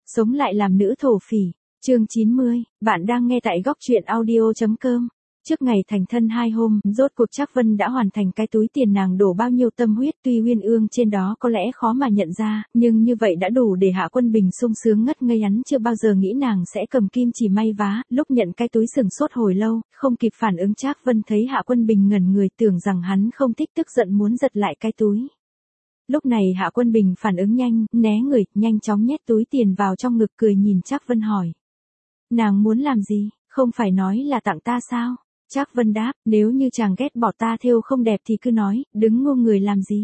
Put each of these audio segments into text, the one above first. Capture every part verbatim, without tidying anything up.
Sống lại làm nữ thổ phỉ. Chương chín mươi, bạn đang nghe tại góc truyện audio.com. Trước ngày thành thân hai hôm, rốt cuộc Trác Vân đã hoàn thành cái túi tiền nàng đổ bao nhiêu tâm huyết, tuy uyên ương trên đó có lẽ khó mà nhận ra, nhưng như vậy đã đủ để Hạ Quân Bình sung sướng ngất ngây. Hắn chưa bao giờ nghĩ nàng sẽ cầm kim chỉ may vá, lúc nhận cái túi sừng sốt hồi lâu, không kịp phản ứng. Trác Vân thấy Hạ Quân Bình ngẩn người, tưởng rằng hắn không thích, tức giận muốn giật lại cái túi. Lúc này Hạ Quân Bình phản ứng nhanh, né người, nhanh chóng nhét túi tiền vào trong ngực, cười nhìn Trác Vân hỏi: nàng muốn làm gì, không phải nói là tặng ta sao? Trác Vân đáp: nếu như chàng ghét bỏ ta thêu không đẹp thì cứ nói, đứng ngô người làm gì?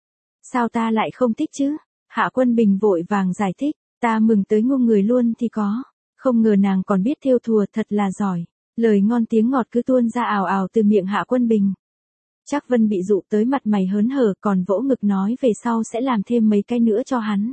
Sao ta lại không thích chứ? Hạ Quân Bình vội vàng giải thích: ta mừng tới ngô người luôn thì có. Không ngờ nàng còn biết thêu thùa, thật là giỏi. Lời ngon tiếng ngọt cứ tuôn ra ào ào từ miệng Hạ Quân Bình. Trác Vân bị dụ tới mặt mày hớn hở, còn vỗ ngực nói về sau sẽ làm thêm mấy cái nữa cho hắn.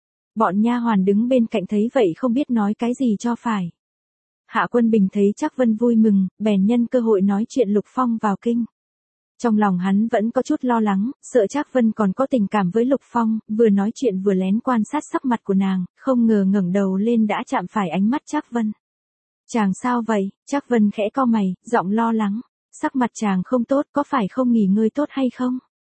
Bọn nha hoàn đứng bên cạnh thấy vậy không biết nói cái gì cho phải. Hạ Quân Bình thấy Trác Vân vui mừng, bèn nhân cơ hội nói chuyện Lục Phong vào kinh. Trong lòng hắn vẫn có chút lo lắng, sợ Trác Vân còn có tình cảm với Lục Phong, vừa nói chuyện vừa lén quan sát sắc mặt của nàng, không ngờ ngẩng đầu lên đã chạm phải ánh mắt Trác Vân. Chàng sao vậy? Trác Vân khẽ cau mày, giọng lo lắng. Sắc mặt chàng không tốt, có phải không nghỉ ngơi tốt hay không?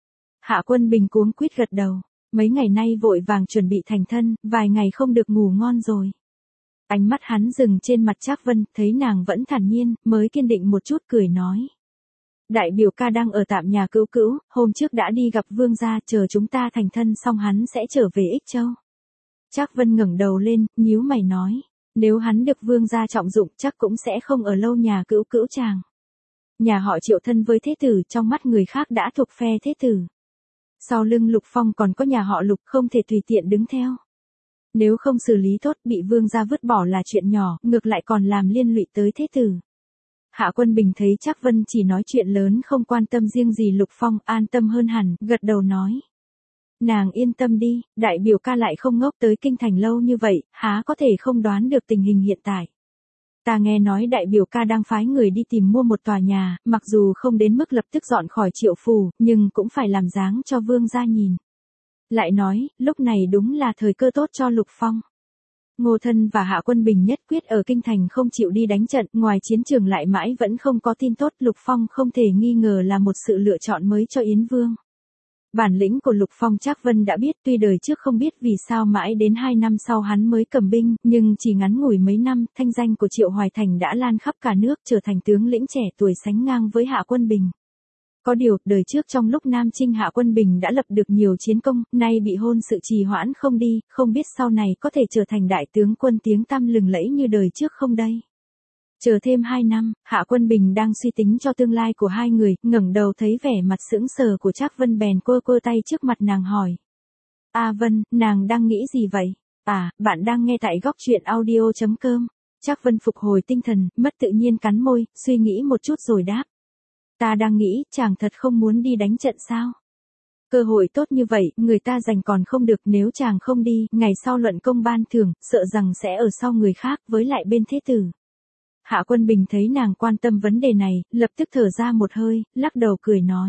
Hạ Quân Bình cuống quýt gật đầu. Mấy ngày nay vội vàng chuẩn bị thành thân, vài ngày không được ngủ ngon rồi. Ánh mắt hắn dừng trên mặt Trác Vân, thấy nàng vẫn thản nhiên, mới kiên định một chút, cười nói: đại biểu ca đang ở tạm nhà Cữu Cữu, hôm trước đã đi gặp vương gia, chờ chúng ta thành thân xong hắn sẽ trở về Ích Châu. Trác Vân ngẩng đầu lên, nhíu mày nói: nếu hắn được vương gia trọng dụng chắc cũng sẽ không ở lâu nhà Cữu Cữu chàng. Nhà họ Triệu thân với thế tử, trong mắt người khác đã thuộc phe thế tử. Sau lưng Lục Phong còn có nhà họ Lục, không thể tùy tiện đứng theo. Nếu không xử lý tốt, bị vương gia vứt bỏ là chuyện nhỏ, ngược lại còn làm liên lụy tới thế tử. Hạ Quân Bình thấy Trác Vân chỉ nói chuyện lớn, không quan tâm riêng gì Lục Phong, an tâm hơn hẳn, gật đầu nói: nàng yên tâm đi, đại biểu ca lại không ngốc tới kinh thành lâu như vậy, há có thể không đoán được tình hình hiện tại. Ta nghe nói đại biểu ca đang phái người đi tìm mua một tòa nhà, mặc dù không đến mức lập tức dọn khỏi Triệu phủ, nhưng cũng phải làm dáng cho vương gia nhìn. Lại nói, lúc này đúng là thời cơ tốt cho Lục Phong. Ngô Thân và Hạ Quân Bình nhất quyết ở kinh thành không chịu đi đánh trận, ngoài chiến trường lại mãi vẫn không có tin tốt. Lục Phong không thể nghi ngờ là một sự lựa chọn mới cho Yến Vương. Bản lĩnh của Lục Phong Trác Vân đã biết, tuy đời trước không biết vì sao mãi đến hai năm sau hắn mới cầm binh, nhưng chỉ ngắn ngủi mấy năm, thanh danh của Triệu Hoài Thành đã lan khắp cả nước, trở thành tướng lĩnh trẻ tuổi sánh ngang với Hạ Quân Bình. Có điều, đời trước trong lúc Nam Chinh Hạ Quân Bình đã lập được nhiều chiến công, nay bị hôn sự trì hoãn không đi, không biết sau này có thể trở thành đại tướng quân tiếng tăm lừng lẫy như đời trước không đây. Chờ thêm hai năm, Hạ Quân Bình đang suy tính cho tương lai của hai người, ngẩng đầu thấy vẻ mặt sững sờ của Trác Vân bèn quơ quơ tay trước mặt nàng hỏi: A Vân, nàng đang nghĩ gì vậy? À, bạn đang nghe tại góc truyện audio.com. Trác Vân phục hồi tinh thần, mất tự nhiên cắn môi, suy nghĩ một chút rồi đáp: ta đang nghĩ, chàng thật không muốn đi đánh trận sao? Cơ hội tốt như vậy, người ta giành còn không được, nếu chàng không đi, ngày sau luận công ban thưởng, sợ rằng sẽ ở sau người khác, với lại bên thế tử. Hạ Quân Bình thấy nàng quan tâm vấn đề này, lập tức thở ra một hơi, lắc đầu cười nói: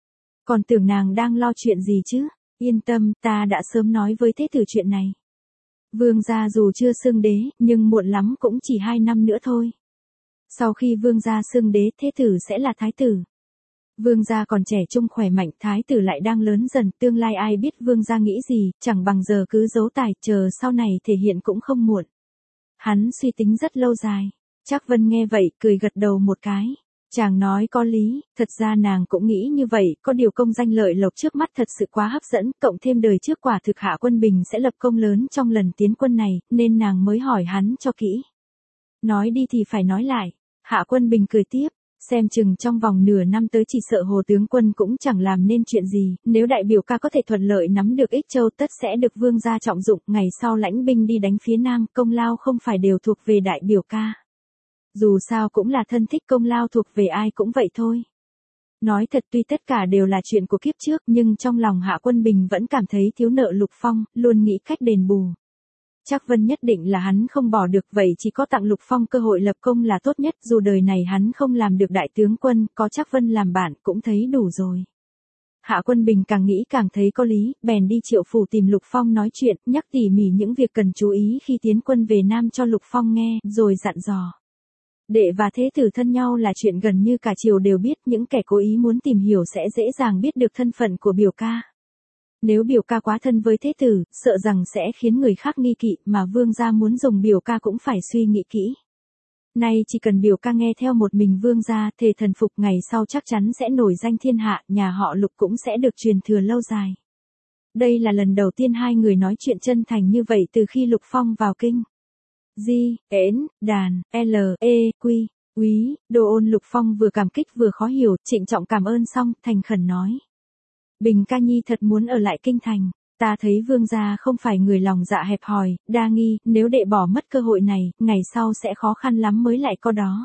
còn tưởng nàng đang lo chuyện gì chứ? Yên tâm, ta đã sớm nói với thế tử chuyện này. Vương gia dù chưa xưng đế, nhưng muộn lắm cũng chỉ hai năm nữa thôi. Sau khi vương gia xưng đế, thế tử sẽ là thái tử. Vương gia còn trẻ trung khỏe mạnh, thái tử lại đang lớn dần, tương lai ai biết vương gia nghĩ gì, chẳng bằng giờ cứ giấu tài, chờ sau này thể hiện cũng không muộn. Hắn suy tính rất lâu dài. Trác Vân nghe vậy, cười gật đầu một cái. Chàng nói có lý, thật ra nàng cũng nghĩ như vậy, có điều công danh lợi lộc trước mắt thật sự quá hấp dẫn, cộng thêm đời trước quả thực Hạ Quân Bình sẽ lập công lớn trong lần tiến quân này, nên nàng mới hỏi hắn cho kỹ. Nói đi thì phải nói lại. Hạ Quân Bình cười tiếp: xem chừng trong vòng nửa năm tới chỉ sợ Hồ tướng quân cũng chẳng làm nên chuyện gì, nếu đại biểu ca có thể thuận lợi nắm được Ích Châu tất sẽ được vương gia trọng dụng, ngày sau lãnh binh đi đánh phía Nam, công lao không phải đều thuộc về đại biểu ca. Dù sao cũng là thân thích, công lao thuộc về ai cũng vậy thôi. Nói thật, tuy tất cả đều là chuyện của kiếp trước, nhưng trong lòng Hạ Quân Bình vẫn cảm thấy thiếu nợ Lục Phong, luôn nghĩ cách đền bù. Trác Vân nhất định là hắn không bỏ được, vậy chỉ có tặng Lục Phong cơ hội lập công là tốt nhất, dù đời này hắn không làm được đại tướng quân, có Trác Vân làm bạn cũng thấy đủ rồi. Hạ Quân Bình càng nghĩ càng thấy có lý, bèn đi Triệu phủ tìm Lục Phong nói chuyện, nhắc tỉ mỉ những việc cần chú ý khi tiến quân về Nam cho Lục Phong nghe, rồi dặn dò. Đệ và thế tử thân nhau là chuyện gần như cả triều đều biết, những kẻ cố ý muốn tìm hiểu sẽ dễ dàng biết được thân phận của biểu ca. Nếu biểu ca quá thân với thế tử, sợ rằng sẽ khiến người khác nghi kỵ, mà vương gia muốn dùng biểu ca cũng phải suy nghĩ kỹ. Nay chỉ cần biểu ca nghe theo một mình vương gia, thề thần phục, ngày sau chắc chắn sẽ nổi danh thiên hạ, nhà họ Lục cũng sẽ được truyền thừa lâu dài. Đây là lần đầu tiên hai người nói chuyện chân thành như vậy từ khi Lục Phong vào kinh. Di, Ễn, Đàn, L, E, Quy, Úy, Đô Ôn. Lục Phong vừa cảm kích vừa khó hiểu, trịnh trọng cảm ơn xong, thành khẩn nói. Bình ca nhi thật muốn ở lại kinh thành. Ta thấy vương gia không phải người lòng dạ hẹp hòi, đa nghi, nếu đệ bỏ mất cơ hội này, ngày sau sẽ khó khăn lắm mới lại có đó.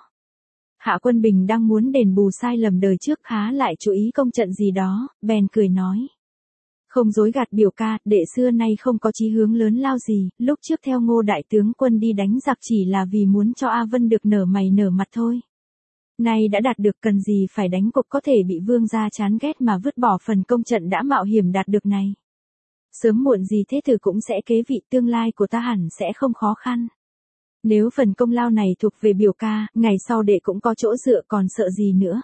Hạ Quân Bình đang muốn đền bù sai lầm đời trước, khá lại chú ý công trận gì đó, bèn cười nói. Không dối gạt biểu ca, đệ xưa nay không có chí hướng lớn lao gì, lúc trước theo Ngô đại tướng quân đi đánh giặc chỉ là vì muốn cho A Vân được nở mày nở mặt thôi. Nay đã đạt được, cần gì phải đánh cục có thể bị vương gia chán ghét mà vứt bỏ phần công trận đã mạo hiểm đạt được này. Sớm muộn gì thế tử cũng sẽ kế vị, tương lai của ta hẳn sẽ không khó khăn. Nếu phần công lao này thuộc về biểu ca, ngày sau đệ cũng có chỗ dựa, còn sợ gì nữa.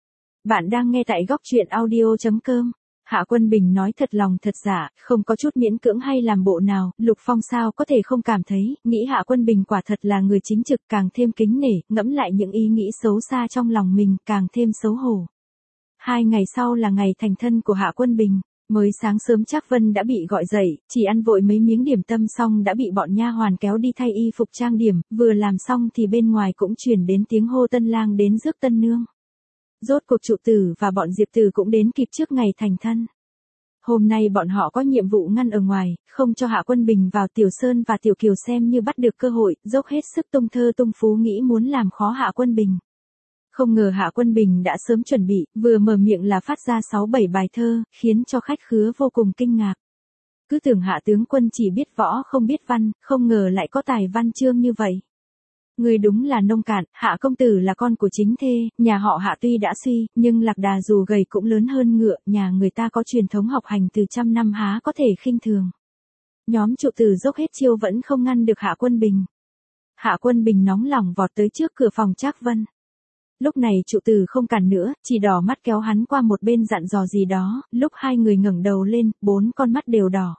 Bạn đang nghe tại góc truyện audio chấm com. Hạ Quân Bình nói thật lòng thật dạ, không có chút miễn cưỡng hay làm bộ nào, Lục Phong sao có thể không cảm thấy, nghĩ Hạ Quân Bình quả thật là người chính trực, càng thêm kính nể, ngẫm lại những ý nghĩ xấu xa trong lòng mình, càng thêm xấu hổ. Hai ngày sau là ngày thành thân của Hạ Quân Bình. Mới sáng sớm Trác Vân đã bị gọi dậy, chỉ ăn vội mấy miếng điểm tâm xong đã bị bọn nha hoàn kéo đi thay y phục trang điểm, vừa làm xong thì bên ngoài cũng truyền đến tiếng hô tân lang đến rước tân nương. Rốt cuộc Trụ Tử và bọn Diệp Tử cũng đến kịp trước ngày thành thân. Hôm nay bọn họ có nhiệm vụ ngăn ở ngoài, không cho Hạ Quân Bình vào. Tiểu Sơn và Tiểu Kiều xem như bắt được cơ hội, dốc hết sức tung thơ tung phú nghĩ muốn làm khó Hạ Quân Bình. Không ngờ Hạ Quân Bình đã sớm chuẩn bị, vừa mở miệng là phát ra sáu bảy bài thơ, khiến cho khách khứa vô cùng kinh ngạc. Cứ tưởng Hạ tướng quân chỉ biết võ không biết văn, không ngờ lại có tài văn chương như vậy. Người đúng là nông cạn, Hạ công tử là con của chính thê, nhà họ Hạ tuy đã suy, nhưng lạc đà dù gầy cũng lớn hơn ngựa, nhà người ta có truyền thống học hành từ trăm năm há có thể khinh thường. Nhóm Trụ Tử dốc hết chiêu vẫn không ngăn được Hạ Quân Bình. Hạ Quân Bình nóng lòng vọt tới trước cửa phòng Trác Vân. Lúc này Trụ Tử không cản nữa, chỉ đỏ mắt kéo hắn qua một bên dặn dò gì đó, lúc hai người ngẩng đầu lên, bốn con mắt đều đỏ.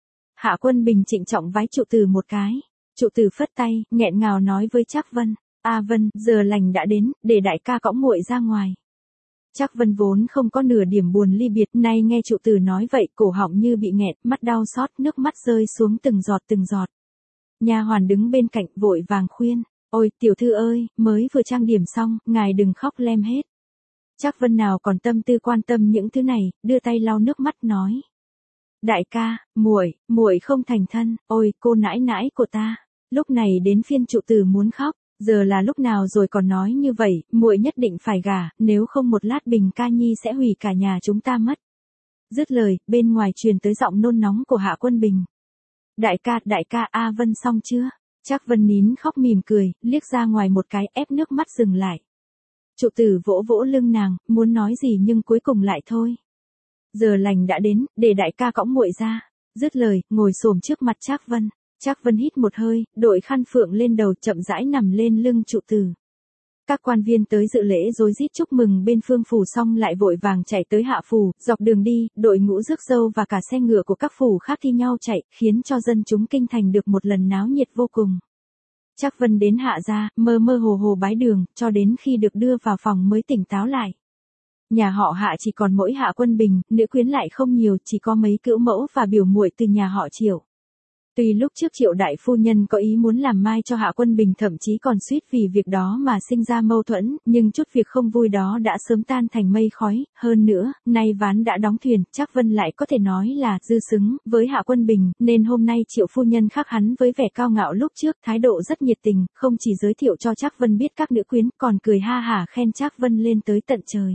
Hạ Quân Bình trịnh trọng vái Trụ Tử một cái. Trụ Tử phất tay, nghẹn ngào nói với Trác Vân, A Vân, giờ lành đã đến, để đại ca cõng muội ra ngoài. Trác Vân vốn không có nửa điểm buồn ly biệt, nay nghe Trụ Tử nói vậy, cổ họng như bị nghẹt, mắt đau xót, nước mắt rơi xuống từng giọt từng giọt. Nha hoàn đứng bên cạnh vội vàng khuyên, ôi tiểu thư ơi, mới vừa trang điểm xong, ngài đừng khóc lem hết. Trác Vân nào còn tâm tư quan tâm những thứ này, đưa tay lau nước mắt nói. Đại ca, muội, muội không thành thân, ôi cô nãi nãi của ta. Lúc này đến phiên Trụ Tử muốn khóc, giờ là lúc nào rồi còn nói như vậy, muội nhất định phải gả, nếu không một lát Bình ca nhi sẽ hủy cả nhà chúng ta mất. Dứt lời, bên ngoài truyền tới giọng nôn nóng của Hạ Quân Bình. Đại ca, đại ca, A Vân xong chưa? Trác Vân nín khóc mỉm cười, liếc ra ngoài một cái, ép nước mắt dừng lại. Trụ Tử vỗ vỗ lưng nàng, muốn nói gì nhưng cuối cùng lại thôi. Giờ lành đã đến, để đại ca cõng muội ra. Dứt lời, ngồi xổm trước mặt Trác Vân. Trác Vân hít một hơi, đội khăn phượng lên đầu, chậm rãi nằm lên lưng Trụ Tử. Các quan viên tới dự lễ rối rít chúc mừng bên Phương phủ xong lại vội vàng chạy tới Hạ phủ, dọc đường đi, đội ngũ rước dâu và cả xe ngựa của các phủ khác thi nhau chạy, khiến cho dân chúng kinh thành được một lần náo nhiệt vô cùng. Trác Vân đến Hạ gia, mơ mơ hồ hồ bái đường, cho đến khi được đưa vào phòng mới tỉnh táo lại. Nhà họ Hạ chỉ còn mỗi Hạ Quân Bình, nữ quyến lại không nhiều, chỉ có mấy cữu mẫu và biểu muội từ nhà họ Triệu. Tuy lúc trước Triệu đại phu nhân có ý muốn làm mai cho Hạ Quân Bình, thậm chí còn suýt vì việc đó mà sinh ra mâu thuẫn, nhưng chút việc không vui đó đã sớm tan thành mây khói, hơn nữa, nay ván đã đóng thuyền, Trác Vân lại có thể nói là dư xứng với Hạ Quân Bình, nên hôm nay Triệu phu nhân khác hắn với vẻ cao ngạo lúc trước, thái độ rất nhiệt tình, không chỉ giới thiệu cho Trác Vân biết các nữ quyến, còn cười ha hả khen Trác Vân lên tới tận trời.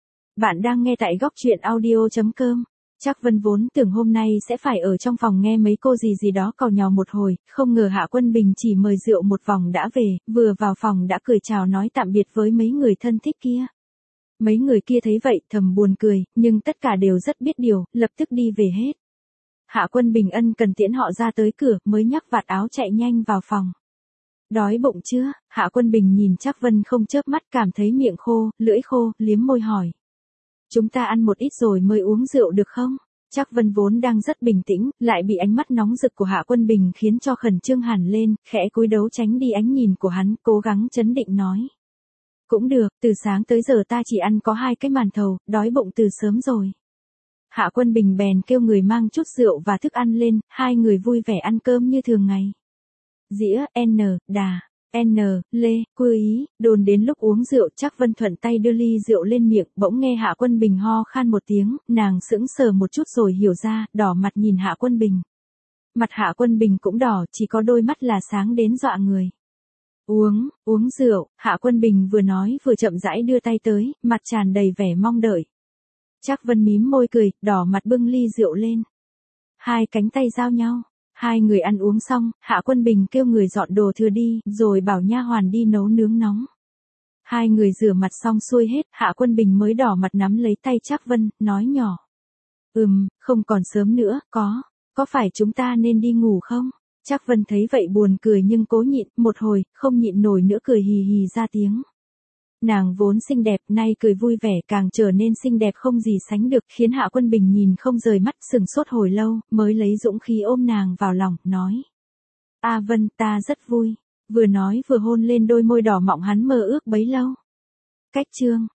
Bạn đang nghe tại góc truyện audio chấm com. Trác Vân vốn tưởng hôm nay sẽ phải ở trong phòng nghe mấy cô gì gì đó càu nhàu một hồi, không ngờ Hạ Quân Bình chỉ mời rượu một vòng đã về, vừa vào phòng đã cười chào nói tạm biệt với mấy người thân thích kia. Mấy người kia thấy vậy thầm buồn cười, nhưng tất cả đều rất biết điều, lập tức đi về hết. Hạ Quân Bình ân cần tiễn họ ra tới cửa, mới nhắc vạt áo chạy nhanh vào phòng. Đói bụng chưa? Hạ Quân Bình nhìn Trác Vân không chớp mắt, cảm thấy miệng khô, lưỡi khô, liếm môi hỏi. Chúng ta ăn một ít rồi mới uống rượu được không? Trác Vân vốn đang rất bình tĩnh, lại bị ánh mắt nóng rực của Hạ Quân Bình khiến cho khẩn trương hẳn lên, khẽ cúi đấu tránh đi ánh nhìn của hắn, cố gắng trấn định nói. Cũng được, từ sáng tới giờ ta chỉ ăn có hai cái màn thầu, đói bụng từ sớm rồi. Hạ Quân Bình bèn kêu người mang chút rượu và thức ăn lên, hai người vui vẻ ăn cơm như thường ngày. Dĩa, N, đà, N, lê, quy ý, đồn đến lúc uống rượu Trác Vân thuận tay đưa ly rượu lên miệng, bỗng nghe Hạ Quân Bình ho khan một tiếng, nàng sững sờ một chút rồi hiểu ra, đỏ mặt nhìn Hạ Quân Bình. Mặt Hạ Quân Bình cũng đỏ, chỉ có đôi mắt là sáng đến dọa người. Uống, uống rượu, Hạ Quân Bình vừa nói vừa chậm rãi đưa tay tới, mặt tràn đầy vẻ mong đợi. Trác Vân mím môi cười, đỏ mặt bưng ly rượu lên. Hai cánh tay giao nhau. Hai người ăn uống xong, Hạ Quân Bình kêu người dọn đồ thừa đi, rồi bảo nha hoàn đi nấu nướng nóng. Hai người rửa mặt xong xuôi hết, Hạ Quân Bình mới đỏ mặt nắm lấy tay Trác Vân, nói nhỏ. Ừm, không còn sớm nữa, có, có phải chúng ta nên đi ngủ không? Trác Vân thấy vậy buồn cười nhưng cố nhịn, một hồi, không nhịn nổi nữa cười hì hì ra tiếng. Nàng vốn xinh đẹp, nay cười vui vẻ càng trở nên xinh đẹp không gì sánh được, khiến Hạ Quân Bình nhìn không rời mắt, sừng sốt hồi lâu, mới lấy dũng khí ôm nàng vào lòng, nói. A Vân, ta rất vui. Vừa nói vừa hôn lên đôi môi đỏ mọng hắn mơ ước bấy lâu. Cách chương.